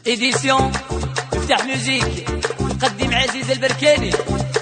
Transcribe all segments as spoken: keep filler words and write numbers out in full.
إديسيون افتح ميوزيك قدم عزيز البركاني.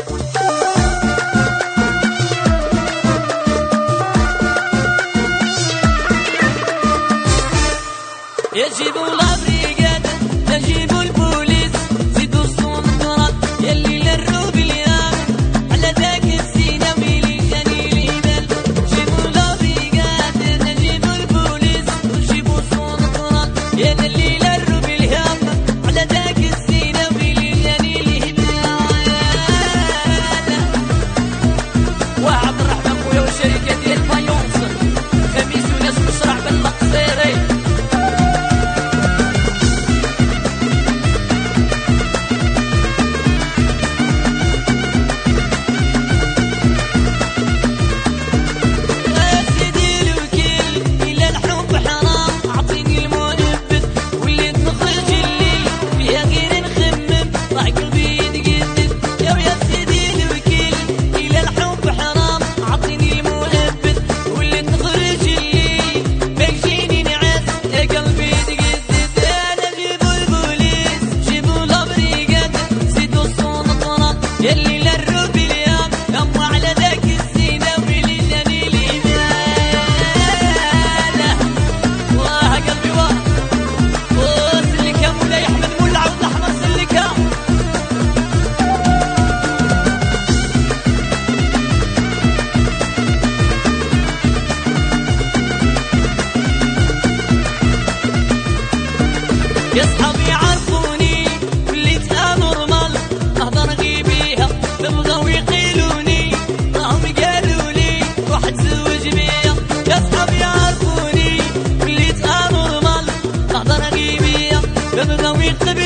يجيبوا الابريقاد يجيبوا البوليس زيدوا السونطرات يلي للروب اليام على ذاك السينا ويلي جاني الهبال. جيبوا الابريقاد يجيبوا البوليس وجيبوا السونطرات يلي للروب اليام على ذاك السينا ويلي جاني الهبال. وعبد الرحمن خويا والشركه ديال فايونس خميس وناس مشرع بالمقصيري. يلي للروب اليوم يما على ذاك السينا ويلي جاني الهبال. واه قلبي واه وسلكة مولاي أحمد مولا عود الأحمر سلكة. يا صحابي عرفوني وليت أنورمال نهضر غيبي بغاو يقيلوني راهم قالوا لي روح تزوج بيا. يا صحابي يعرفوني وليت انورمال نهضر غيبيا بغاو يقتلوني